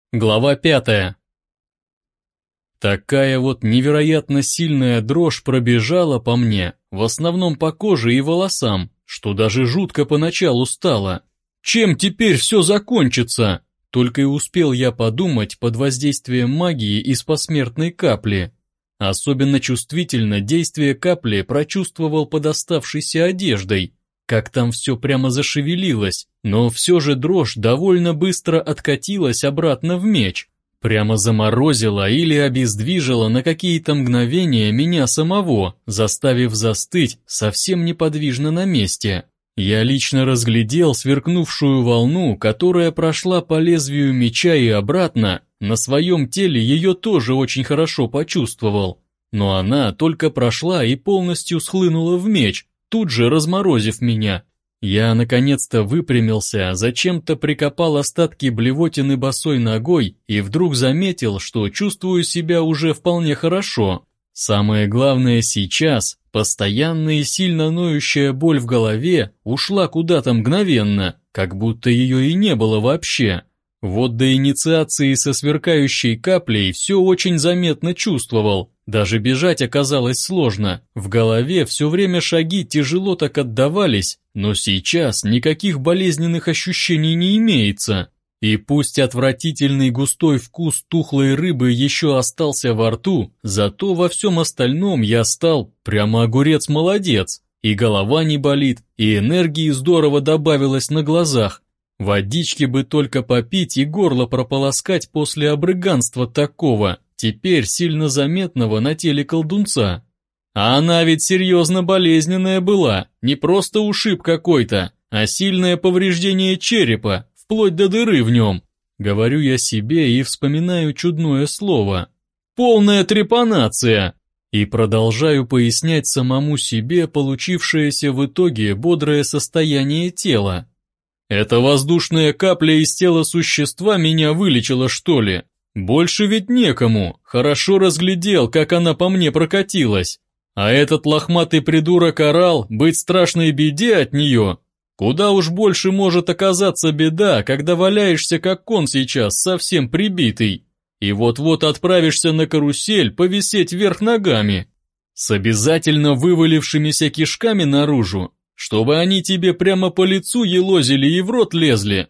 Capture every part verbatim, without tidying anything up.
Глава пятая. Такая вот невероятно сильная дрожь пробежала по мне, в основном по коже и волосам, что даже жутко поначалу стало. Чем теперь все закончится? Только и успел я подумать под воздействием магии из посмертной капли. Особенно чувствительно действие капли прочувствовал под оставшейся одеждой, как там все прямо зашевелилось, но все же дрожь довольно быстро откатилась обратно в меч. Прямо заморозила или обездвижила на какие-то мгновения меня самого, заставив застыть совсем неподвижно на месте. Я лично разглядел сверкнувшую волну, которая прошла по лезвию меча и обратно, на своем теле ее тоже очень хорошо почувствовал. Но она только прошла и полностью схлынула в меч, тут же разморозив меня. Я наконец-то выпрямился, зачем-то прикопал остатки блевотины босой ногой и вдруг заметил, что чувствую себя уже вполне хорошо. Самое главное сейчас, постоянная и сильно ноющая боль в голове ушла куда-то мгновенно, как будто ее и не было вообще. Вот до инициации со сверкающей каплей все очень заметно чувствовал. Даже бежать оказалось сложно, в голове все время шаги тяжело так отдавались, но сейчас никаких болезненных ощущений не имеется. И пусть отвратительный густой вкус тухлой рыбы еще остался во рту, зато во всем остальном я стал прямо огурец-молодец, и голова не болит, и энергии здорово добавилось на глазах. Водички бы только попить и горло прополоскать после обрыганства такого, теперь сильно заметного на теле колдунца. А она ведь серьезно болезненная была, не просто ушиб какой-то, а сильное повреждение черепа, вплоть до дыры в нем. Говорю я себе и вспоминаю чудное слово. Полная трепанация! И продолжаю пояснять самому себе получившееся в итоге бодрое состояние тела. Эта воздушная капля из тела существа меня вылечила, что ли? Больше ведь некому, хорошо разглядел, как она по мне прокатилась. А этот лохматый придурок-орал быть страшной беде от нее. Куда уж больше может оказаться беда, когда валяешься как кон сейчас, совсем прибитый. И вот-вот отправишься на карусель повисеть вверх ногами. С обязательно вывалившимися кишками наружу, чтобы они тебе прямо по лицу елозили и в рот лезли.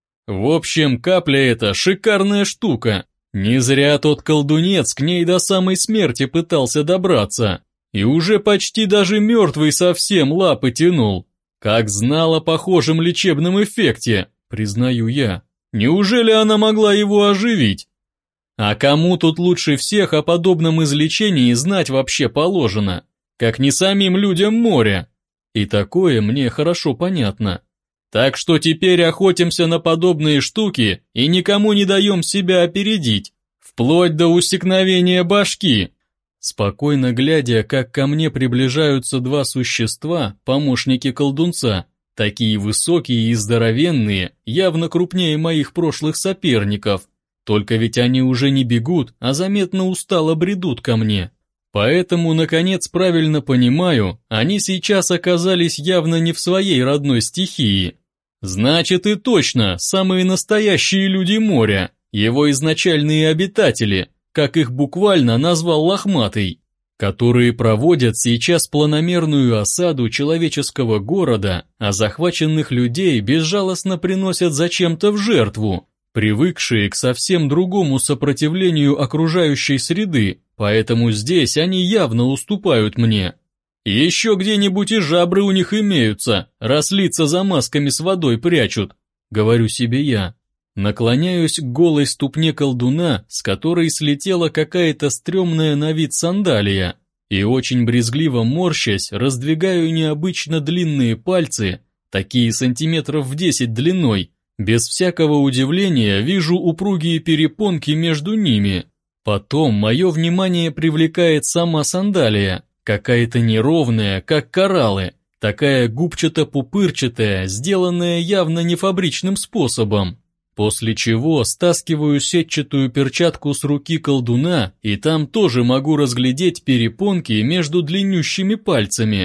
В общем, капля эта шикарная штука. Не зря тот колдунец к ней до самой смерти пытался добраться. И уже почти даже мертвый совсем лапы тянул. Как знал о похожем лечебном эффекте, признаю я. Неужели она могла его оживить? А кому тут лучше всех о подобном излечении знать вообще положено? Как не самим людям моря. И такое мне хорошо понятно. Так что теперь охотимся на подобные штуки и никому не даем себя опередить, вплоть до усекновения башки. Спокойно глядя, как ко мне приближаются два существа, помощники колдунца, такие высокие и здоровенные, явно крупнее моих прошлых соперников. Только ведь они уже не бегут, а заметно устало бредут ко мне. Поэтому, наконец, правильно понимаю, они сейчас оказались явно не в своей родной стихии. Значит и точно, самые настоящие люди моря, его изначальные обитатели, как их буквально назвал Лохматый, которые проводят сейчас планомерную осаду человеческого города, а захваченных людей безжалостно приносят зачем-то в жертву, привыкшие к совсем другому сопротивлению окружающей среды, поэтому здесь они явно уступают мне. Еще где-нибудь и жабры у них имеются, раз лица за масками с водой прячут, говорю себе я. Наклоняюсь к голой ступне колдуна, с которой слетела какая-то стрёмная на вид сандалия, и очень брезгливо морщась, раздвигаю необычно длинные пальцы, такие сантиметров в десять длиной. Без всякого удивления вижу упругие перепонки между ними. Потом мое внимание привлекает сама сандалия, какая-то неровная, как кораллы, такая губчато-пупырчатая, сделанная явно не фабричным способом. После чего стаскиваю сетчатую перчатку с руки колдуна, и там тоже могу разглядеть перепонки между длиннющими пальцами.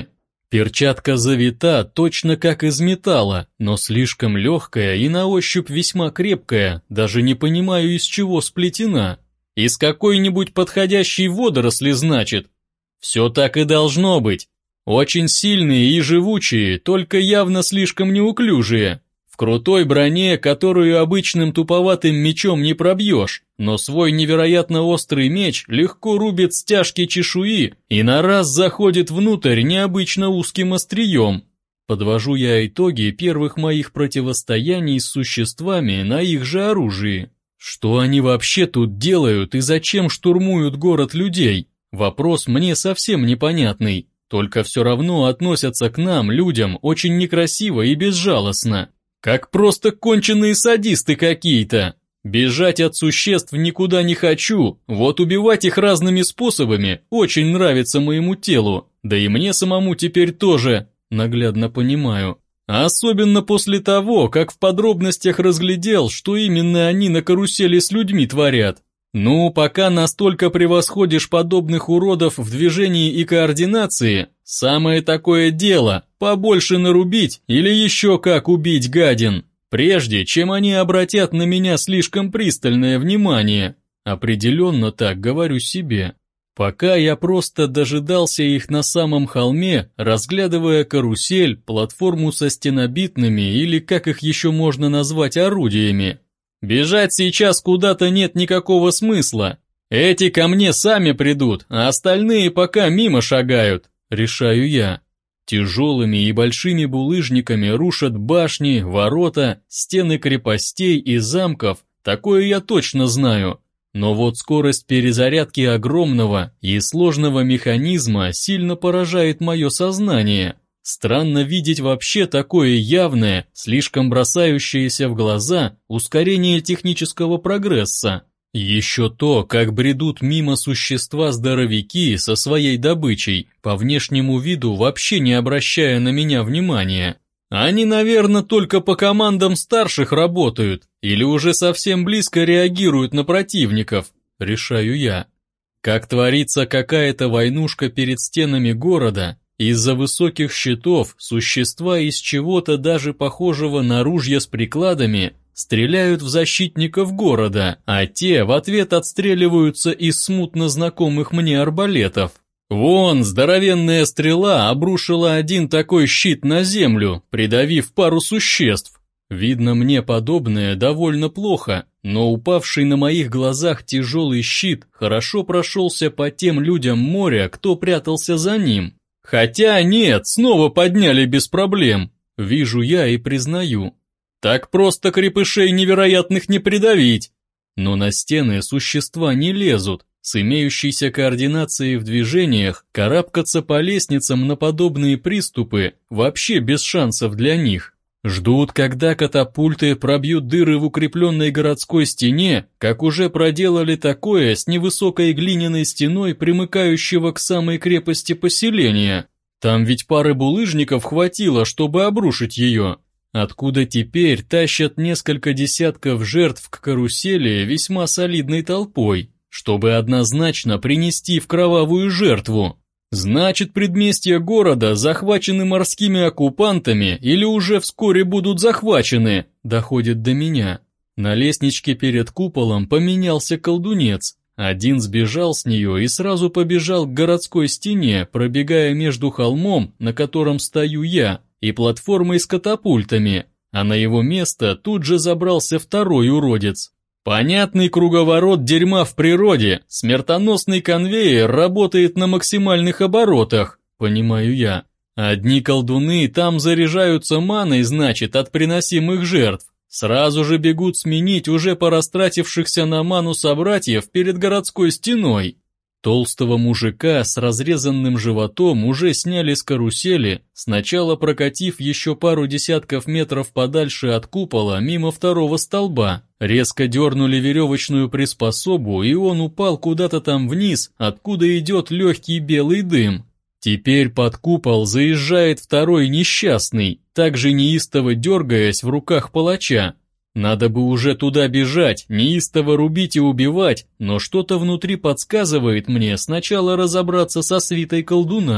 Перчатка завита точно как из металла, но слишком легкая и на ощупь весьма крепкая, даже не понимаю, из чего сплетена. Из какой-нибудь подходящей водоросли, значит. Все так и должно быть. Очень сильные и живучие, только явно слишком неуклюжие. В крутой броне, которую обычным туповатым мечом не пробьешь, но свой невероятно острый меч легко рубит стяжки чешуи и на раз заходит внутрь необычно узким острием. Подвожу я итоги первых моих противостояний с существами на их же оружии. Что они вообще тут делают и зачем штурмуют город людей? Вопрос мне совсем непонятный, только все равно относятся к нам, людям, очень некрасиво и безжалостно. Как просто конченые садисты какие-то. Бежать от существ никуда не хочу, вот убивать их разными способами очень нравится моему телу, да и мне самому теперь тоже, наглядно понимаю. А особенно после того, как в подробностях разглядел, что именно они на карусели с людьми творят. Ну, пока настолько превосходишь подобных уродов в движении и координации, самое такое дело – побольше нарубить или еще как убить гадин, прежде чем они обратят на меня слишком пристальное внимание. Определенно так говорю себе. Пока я просто дожидался их на самом холме, разглядывая карусель, платформу со стенобитными или как их еще можно назвать орудиями. Бежать сейчас куда-то нет никакого смысла. Эти ко мне сами придут, а остальные пока мимо шагают, решаю я. Тяжелыми и большими булыжниками рушат башни, ворота, стены крепостей и замков, такое я точно знаю. Но вот скорость перезарядки огромного и сложного механизма сильно поражает мое сознание. Странно видеть вообще такое явное, слишком бросающееся в глаза ускорение технического прогресса. Еще то, как бредут мимо существа-здоровяки со своей добычей, по внешнему виду вообще не обращая на меня внимания. Они, наверное, только по командам старших работают, или уже совсем близко реагируют на противников, решаю я. Как творится какая-то войнушка перед стенами города, из-за высоких щитов существа из чего-то даже похожего на ружья с прикладами стреляют в защитников города, а те в ответ отстреливаются из смутно знакомых мне арбалетов. Вон, здоровенная стрела обрушила один такой щит на землю, придавив пару существ. Видно, мне подобное довольно плохо, но упавший на моих глазах тяжелый щит хорошо прошелся по тем людям моря, кто прятался за ним. Хотя нет, снова подняли без проблем, вижу я и признаю. Так просто крепышей невероятных не придавить. Но на стены существа не лезут, с имеющейся координацией в движениях карабкаться по лестницам на подобные приступы вообще без шансов для них. Ждут, когда катапульты пробьют дыры в укрепленной городской стене, как уже проделали такое с невысокой глиняной стеной, примыкающего к самой крепости поселения. Там ведь пары булыжников хватило, чтобы обрушить ее. Откуда теперь тащат несколько десятков жертв к карусели весьма солидной толпой, чтобы однозначно принести в кровавую жертву. Значит, предместья города захвачены морскими оккупантами или уже вскоре будут захвачены, доходит до меня. На лестничке перед куполом поменялся колдунец. Один сбежал с нее и сразу побежал к городской стене, пробегая между холмом, на котором стою я, и платформой с катапультами, а на его место тут же забрался второй уродец. Понятный круговорот дерьма в природе, смертоносный конвейер работает на максимальных оборотах, понимаю я. Одни колдуны там заряжаются маной, значит, от приносимых жертв. Сразу же бегут сменить уже порастратившихся на ману собратьев перед городской стеной. Толстого мужика с разрезанным животом уже сняли с карусели, сначала прокатив еще пару десятков метров подальше от купола мимо второго столба. Резко дернули веревочную приспособу, и он упал куда-то там вниз, откуда идет легкий белый дым. Теперь под купол заезжает второй несчастный, также неистово дергаясь в руках палача. Надо бы уже туда бежать, неистово рубить и убивать, но что-то внутри подсказывает мне сначала разобраться со свитой колдуна.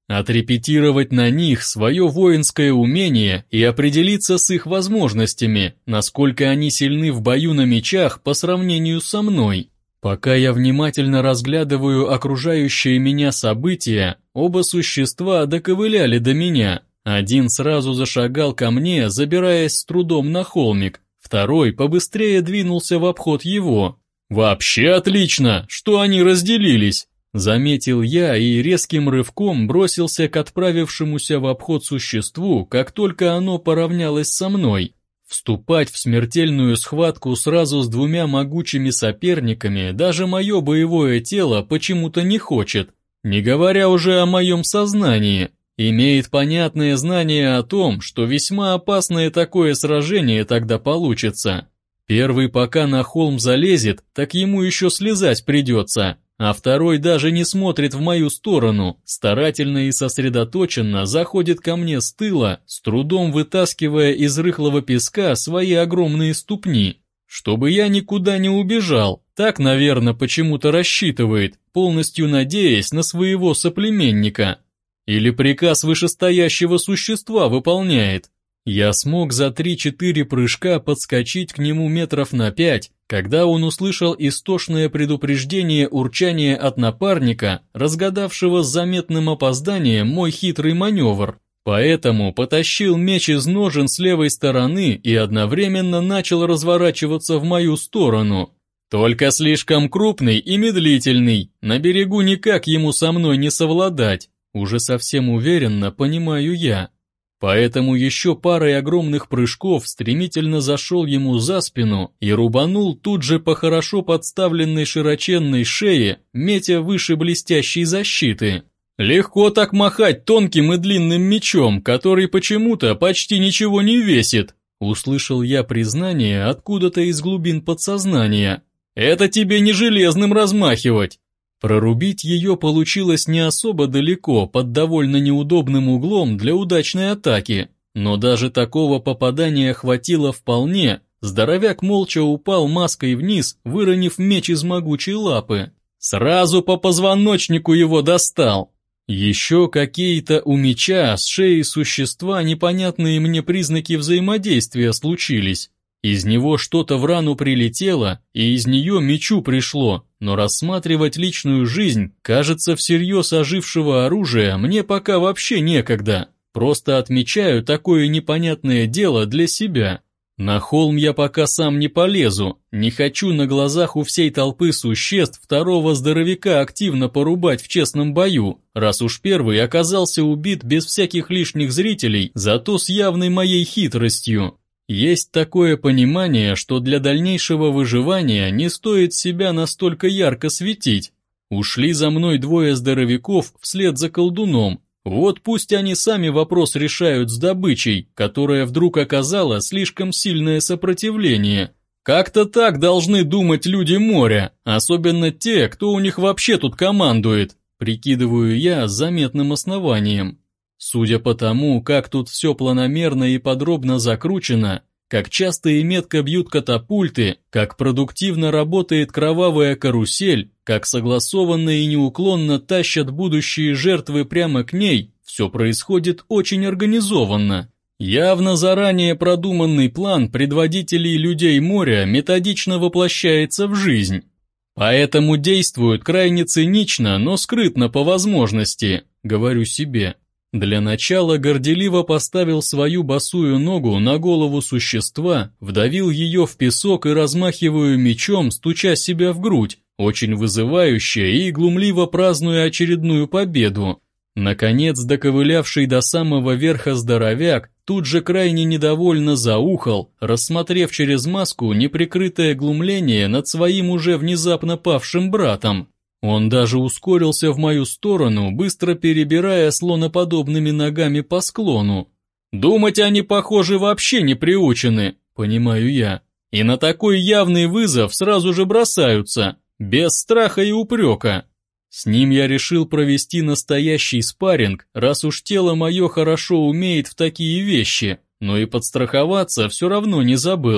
Отрепетировать на них свое воинское умение и определиться с их возможностями, насколько они сильны в бою на мечах по сравнению со мной. Пока я внимательно разглядываю окружающие меня события, оба существа доковыляли до меня. Один сразу зашагал ко мне, забираясь с трудом на холмик, второй побыстрее двинулся в обход его. «Вообще отлично, что они разделились!» Заметил я и резким рывком бросился к отправившемуся в обход существу, как только оно поравнялось со мной. Вступать в смертельную схватку сразу с двумя могучими соперниками даже мое боевое тело почему-то не хочет, не говоря уже о моем сознании. Имеет понятное знание о том, что весьма опасное такое сражение тогда получится. Первый пока на холм залезет, так ему еще слезать придется. А второй даже не смотрит в мою сторону, старательно и сосредоточенно заходит ко мне с тыла, с трудом вытаскивая из рыхлого песка свои огромные ступни. Чтобы я никуда не убежал, так, наверное, почему-то рассчитывает, полностью надеясь на своего соплеменника. Или приказ вышестоящего существа выполняет. Я смог за три-четыре прыжка подскочить к нему метров на пять, когда он услышал истошное предупреждение урчания от напарника, разгадавшего с заметным опозданием мой хитрый маневр. Поэтому потащил меч из ножен с левой стороны и одновременно начал разворачиваться в мою сторону. Только слишком крупный и медлительный, на берегу никак ему со мной не совладать, уже совсем уверенно понимаю я. Поэтому еще парой огромных прыжков стремительно зашел ему за спину и рубанул тут же по хорошо подставленной широченной шее, метя выше блестящей защиты. Легко так махать тонким и длинным мечом, который почему-то почти ничего не весит, услышал я признание откуда-то из глубин подсознания. Это тебе не железным размахивать. Прорубить ее получилось не особо далеко, под довольно неудобным углом для удачной атаки, но даже такого попадания хватило вполне. Здоровяк молча упал маской вниз, выронив меч из могучей лапы. Сразу по позвоночнику его достал. Еще какие-то у меча с шеи существа непонятные мне признаки взаимодействия случились. Из него что-то в рану прилетело, и из нее мечу пришло, но рассматривать личную жизнь, кажется, всерьез ожившего оружия мне пока вообще некогда. Просто отмечаю такое непонятное дело для себя. На холм я пока сам не полезу, не хочу на глазах у всей толпы существ второго здоровяка активно порубать в честном бою, раз уж первый оказался убит без всяких лишних зрителей, зато с явной моей хитростью. Есть такое понимание, что для дальнейшего выживания не стоит себя настолько ярко светить. Ушли за мной двое здоровяков вслед за колдуном. Вот пусть они сами вопрос решают с добычей, которая вдруг оказала слишком сильное сопротивление. Как-то так должны думать люди моря, особенно те, кто у них вообще тут командует, прикидываю я с заметным основанием. Судя по тому, как тут все планомерно и подробно закручено, как часто и метко бьют катапульты, как продуктивно работает кровавая карусель, как согласованно и неуклонно тащат будущие жертвы прямо к ней, все происходит очень организованно. Явно заранее продуманный план предводителей людей моря методично воплощается в жизнь. Поэтому действуют крайне цинично, но скрытно по возможности, говорю себе. Для начала горделиво поставил свою босую ногу на голову существа, вдавил ее в песок и размахиваю мечом, стуча себя в грудь, очень вызывающе и глумливо празднуя очередную победу. Наконец, доковылявший до самого верха здоровяк тут же крайне недовольно заухал, рассмотрев через маску неприкрытое глумление над своим уже внезапно павшим братом. Он даже ускорился в мою сторону, быстро перебирая слоноподобными ногами по склону. Думать они, похоже, вообще не приучены, понимаю я. И на такой явный вызов сразу же бросаются, без страха и упрека. С ним я решил провести настоящий спарринг, раз уж тело мое хорошо умеет в такие вещи, но и подстраховаться все равно не забыл.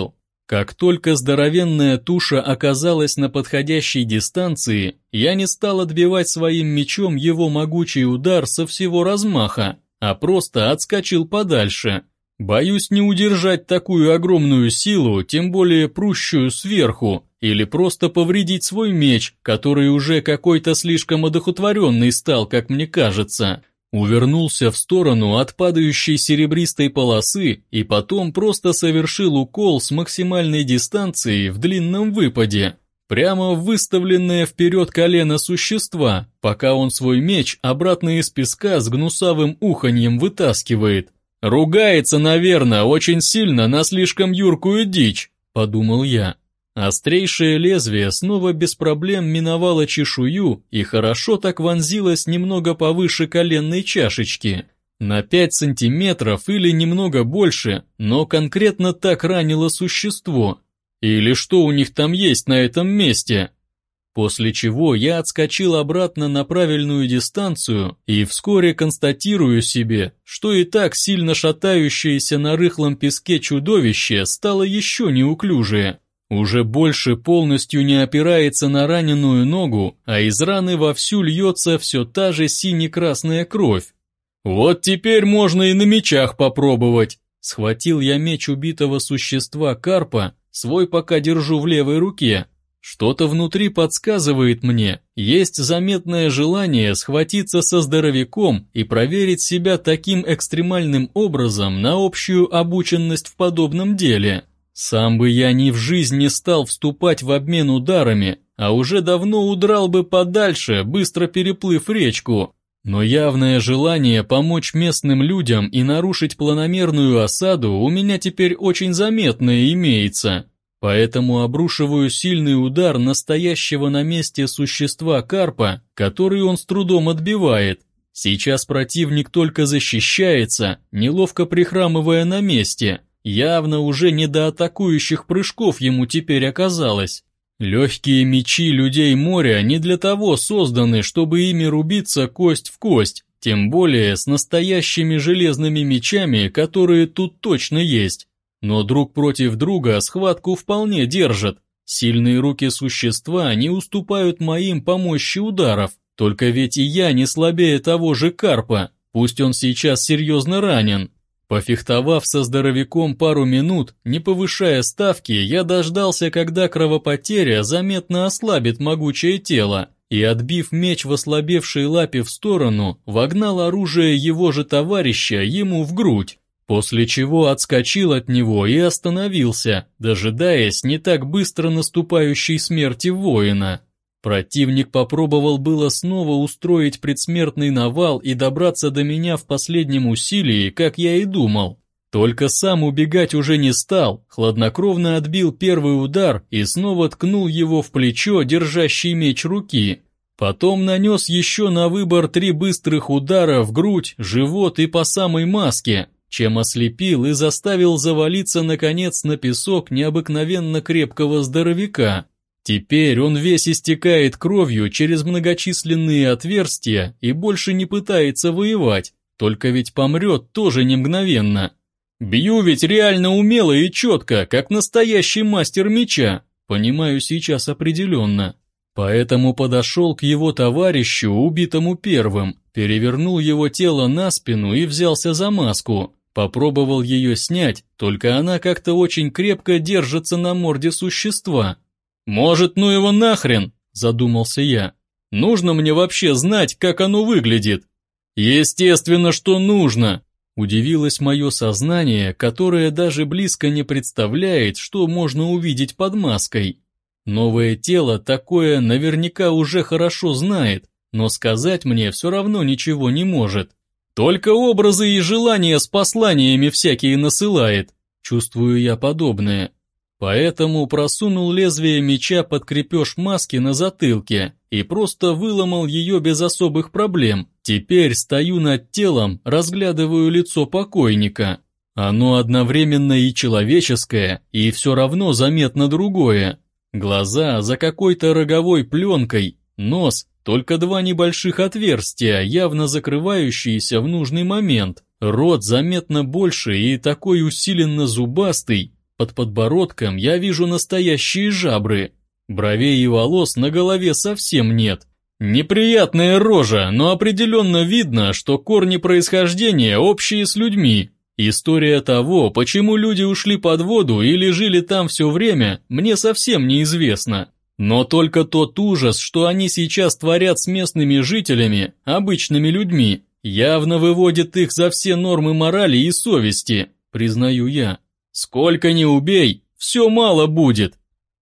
Как только здоровенная туша оказалась на подходящей дистанции, я не стал отбивать своим мечом его могучий удар со всего размаха, а просто отскочил подальше. Боюсь не удержать такую огромную силу, тем более прущую сверху, или просто повредить свой меч, который уже какой-то слишком одухотворенный стал, как мне кажется. Увернулся в сторону от падающей серебристой полосы и потом просто совершил укол с максимальной дистанцией в длинном выпаде, прямо в выставленное вперед колено существа, пока он свой меч обратно из песка с гнусавым уханьем вытаскивает. «Ругается, наверное, очень сильно на слишком юркую дичь», — подумал я. Острейшее лезвие снова без проблем миновало чешую и хорошо так вонзилось немного повыше коленной чашечки. На пять сантиметров или немного больше, но конкретно так ранило существо. Или что у них там есть на этом месте? После чего я отскочил обратно на правильную дистанцию и вскоре констатирую себе, что и так сильно шатающееся на рыхлом песке чудовище стало еще неуклюжее. Уже больше полностью не опирается на раненую ногу, а из раны вовсю льется все та же сине-красная кровь. «Вот теперь можно и на мечах попробовать!» Схватил я меч убитого существа карпа, свой пока держу в левой руке. Что-то внутри подсказывает мне, есть заметное желание схватиться со здоровяком и проверить себя таким экстремальным образом на общую обученность в подобном деле. Сам бы я ни в жизнь не стал вступать в обмен ударами, а уже давно удрал бы подальше, быстро переплыв речку. Но явное желание помочь местным людям и нарушить планомерную осаду у меня теперь очень заметное имеется. Поэтому обрушиваю сильный удар настоящего на месте существа карпа, который он с трудом отбивает. Сейчас противник только защищается, неловко прихрамывая на месте. Явно уже не до атакующих прыжков ему теперь оказалось. Легкие мечи людей моря не для того созданы, чтобы ими рубиться кость в кость, тем более с настоящими железными мечами, которые тут точно есть. Но друг против друга схватку вполне держат. Сильные руки существа не уступают моим по мощи ударов, только ведь и я не слабее того же карпа, пусть он сейчас серьезно ранен. Пофехтовав со здоровяком пару минут, не повышая ставки, я дождался, когда кровопотеря заметно ослабит могучее тело, и, отбив меч в ослабевшей лапе в сторону, вогнал оружие его же товарища ему в грудь, после чего отскочил от него и остановился, дожидаясь не так быстро наступающей смерти воина. Противник попробовал было снова устроить предсмертный навал и добраться до меня в последнем усилии, как я и думал. Только сам убегать уже не стал, хладнокровно отбил первый удар и снова ткнул его в плечо, держащий меч руки. Потом нанес еще на выбор три быстрых удара в грудь, живот и по самой маске, чем ослепил и заставил завалиться наконец на песок необыкновенно крепкого здоровяка. Теперь он весь истекает кровью через многочисленные отверстия и больше не пытается воевать, только ведь помрет тоже не мгновенно. Бью ведь реально умело и четко, как настоящий мастер меча, понимаю сейчас определенно. Поэтому подошел к его товарищу, убитому первым, перевернул его тело на спину и взялся за маску. Попробовал ее снять, только она как-то очень крепко держится на морде существа. «Может, ну его нахрен?» – задумался я. «Нужно мне вообще знать, как оно выглядит?» «Естественно, что нужно!» – удивилось мое сознание, которое даже близко не представляет, что можно увидеть под маской. Новое тело такое наверняка уже хорошо знает, но сказать мне все равно ничего не может. Только образы и желания с посланиями всякие насылает, чувствую я подобное. Поэтому просунул лезвие меча под крепеж маски на затылке и просто выломал ее без особых проблем. Теперь стою над телом, разглядываю лицо покойника. Оно одновременно и человеческое, и все равно заметно другое. Глаза за какой-то роговой пленкой, нос, только два небольших отверстия, явно закрывающиеся в нужный момент. Рот заметно больше и такой усиленно зубастый. Под подбородком я вижу настоящие жабры. Бровей и волос на голове совсем нет. Неприятная рожа, но определенно видно, что корни происхождения общие с людьми. История того, почему люди ушли под воду или жили там все время, мне совсем неизвестна. Но только тот ужас, что они сейчас творят с местными жителями, обычными людьми, явно выводит их за все нормы морали и совести, признаю я. Сколько ни убей, все мало будет.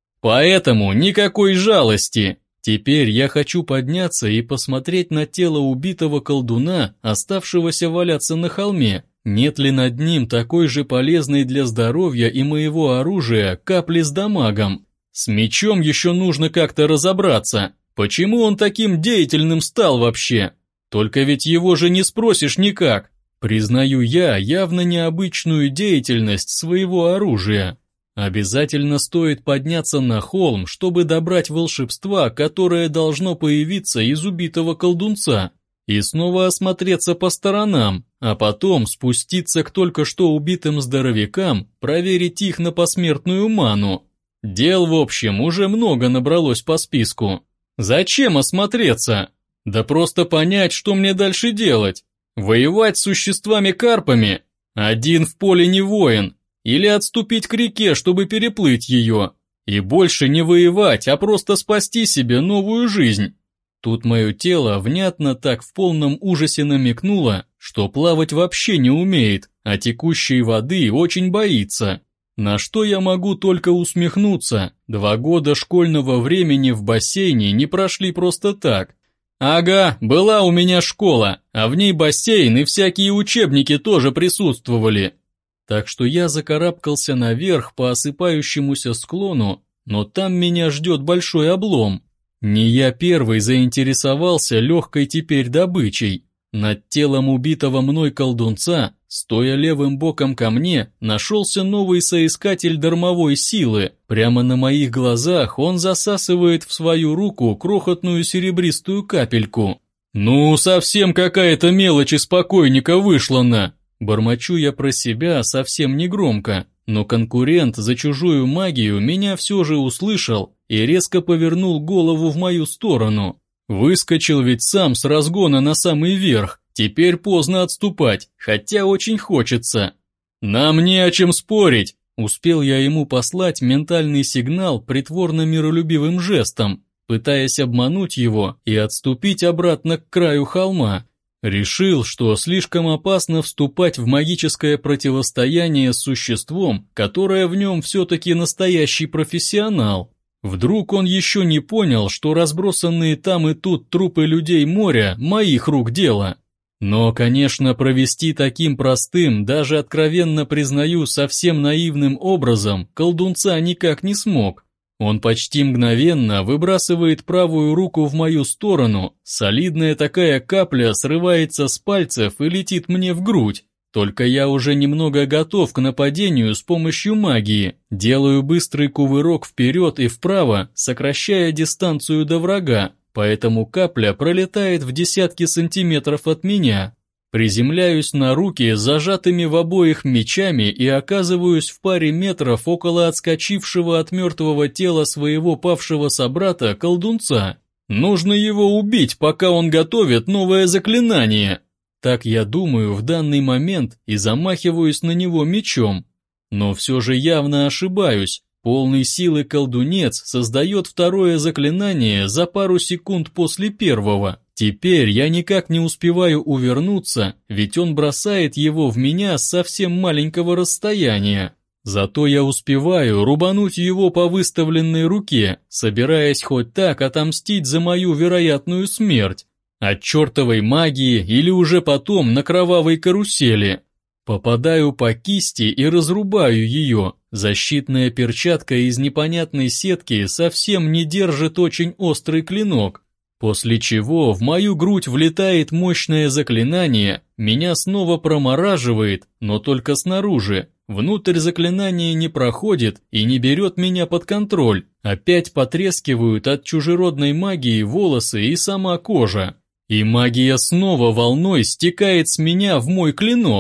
Поэтому никакой жалости. Теперь я хочу подняться и посмотреть на тело убитого колдуна, оставшегося валяться на холме. Нет ли над ним такой же полезной для здоровья и моего оружия капли с дамагом? С мечом еще нужно как-то разобраться. Почему он таким деятельным стал вообще? Только ведь его же не спросишь никак. Признаю я явно необычную деятельность своего оружия. Обязательно стоит подняться на холм, чтобы добрать волшебства, которое должно появиться из убитого колдунца, и снова осмотреться по сторонам, а потом спуститься к только что убитым здоровякам, проверить их на посмертную ману. Дел, в общем, уже много набралось по списку. Зачем осмотреться? Да просто понять, что мне дальше делать. Воевать с существами-карпами? Один в поле не воин. Или отступить к реке, чтобы переплыть ее. И больше не воевать, а просто спасти себе новую жизнь. Тут мое тело внятно так в полном ужасе намекнуло, что плавать вообще не умеет, а текущей воды очень боится. На что я могу только усмехнуться, два года школьного времени в бассейне не прошли просто так. Ага, была у меня школа, а в ней бассейн и всякие учебники тоже присутствовали. Так что я закарабкался наверх по осыпающемуся склону, но там меня ждет большой облом. Не я первый заинтересовался легкой теперь добычей. Над телом убитого мной колдунца, стоя левым боком ко мне, нашелся новый соискатель дармовой силы. Прямо на моих глазах он засасывает в свою руку крохотную серебристую капельку. «Ну, совсем какая-то мелочь из покойника вышла на!» Бормочу я про себя совсем негромко, но конкурент за чужую магию меня все же услышал и резко повернул голову в мою сторону. Выскочил ведь сам с разгона на самый верх, теперь поздно отступать, хотя очень хочется. «Нам не о чем спорить», успел я ему послать ментальный сигнал притворно миролюбивым жестом, пытаясь обмануть его и отступить обратно к краю холма. Решил, что слишком опасно вступать в магическое противостояние с существом, которое в нем все-таки настоящий профессионал. Вдруг он еще не понял, что разбросанные там и тут трупы людей моря – моих рук дело. Но, конечно, провести таким простым, даже откровенно признаю, совсем наивным образом, колдунца никак не смог. Он почти мгновенно выбрасывает правую руку в мою сторону, солидная такая капля срывается с пальцев и летит мне в грудь. Только я уже немного готов к нападению с помощью магии, делаю быстрый кувырок вперед и вправо, сокращая дистанцию до врага, поэтому капля пролетает в десятки сантиметров от меня. Приземляюсь на руки с зажатыми в обоих мечами и оказываюсь в паре метров около отскочившего от мертвого тела своего павшего собрата колдунца. Нужно его убить, пока он готовит новое заклинание. Так я думаю в данный момент и замахиваюсь на него мечом. Но все же явно ошибаюсь. Полный силы колдунец создает второе заклинание за пару секунд после первого. Теперь я никак не успеваю увернуться, ведь он бросает его в меня с совсем маленького расстояния. Зато я успеваю рубануть его по выставленной руке, собираясь хоть так отомстить за мою вероятную смерть. От чертовой магии или уже потом на кровавой карусели. Попадаю по кисти и разрубаю ее. Защитная перчатка из непонятной сетки совсем не держит очень острый клинок. После чего в мою грудь влетает мощное заклинание, меня снова промораживает, но только снаружи. Внутрь заклинание не проходит и не берет меня под контроль. Опять потрескивают от чужеродной магии волосы и сама кожа. И магия снова волной стекает с меня в мой клинок.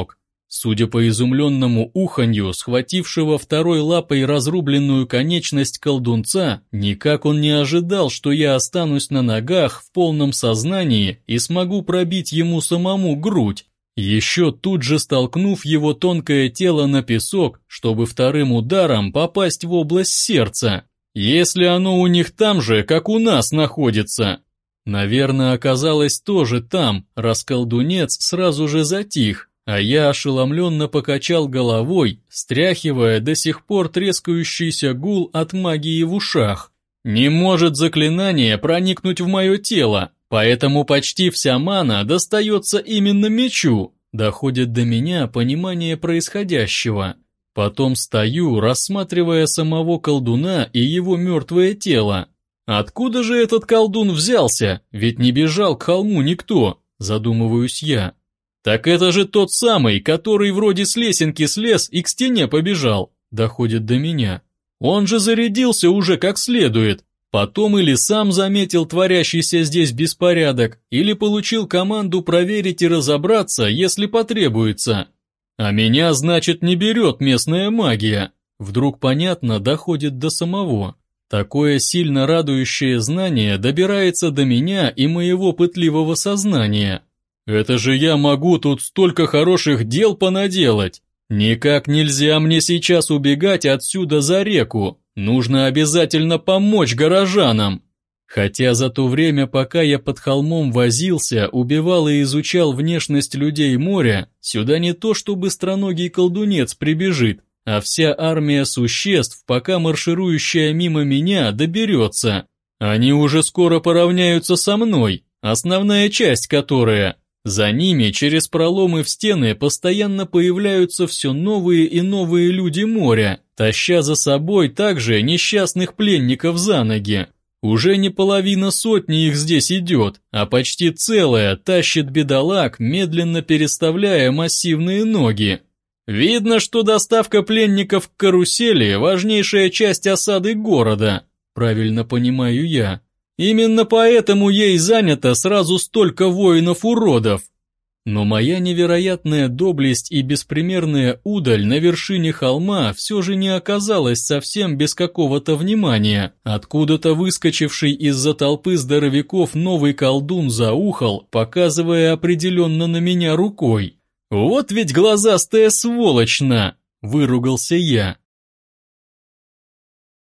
Судя по изумленному уханью, схватившего второй лапой разрубленную конечность колдунца, никак он не ожидал, что я останусь на ногах в полном сознании и смогу пробить ему самому грудь, еще тут же столкнув его тонкое тело на песок, чтобы вторым ударом попасть в область сердца, если оно у них там же, как у нас находится. Наверное, оказалось тоже там, раз колдунец сразу же затих, а я ошеломленно покачал головой, стряхивая до сих пор трескающийся гул от магии в ушах. Не может заклинание проникнуть в мое тело, поэтому почти вся мана достается именно мечу. Доходит до меня понимание происходящего. Потом стою, рассматривая самого колдуна и его мертвое тело. Откуда же этот колдун взялся? Ведь не бежал к холму никто, задумываюсь я. «Так это же тот самый, который вроде с лесенки слез и к стене побежал», доходит до меня. «Он же зарядился уже как следует. Потом или сам заметил творящийся здесь беспорядок, или получил команду проверить и разобраться, если потребуется. А меня, значит, не берет местная магия». Вдруг понятно доходит до самого. Такое сильно радующее знание добирается до меня и моего пытливого сознания. Это же я могу тут столько хороших дел понаделать. Никак нельзя мне сейчас убегать отсюда за реку. Нужно обязательно помочь горожанам. Хотя за то время, пока я под холмом возился, убивал и изучал внешность людей моря, сюда не то что быстроногий колдунец прибежит, а вся армия существ, пока марширующая мимо меня, доберется. Они уже скоро поравняются со мной, основная часть которая... За ними через проломы в стены постоянно появляются все новые и новые люди моря, таща за собой также несчастных пленников за ноги. Уже не половина сотни их здесь идет, а почти целая тащит бедолаг, медленно переставляя массивные ноги. Видно, что доставка пленников к карусели – важнейшая часть осады города, правильно понимаю я. Именно поэтому ей занято сразу столько воинов-уродов. Но моя невероятная доблесть и беспримерная удаль на вершине холма все же не оказалась совсем без какого-то внимания. Откуда-то выскочивший из-за толпы здоровяков новый колдун заухал, показывая определенно на меня рукой. «Вот ведь глазастая сволочь-на!» – выругался я.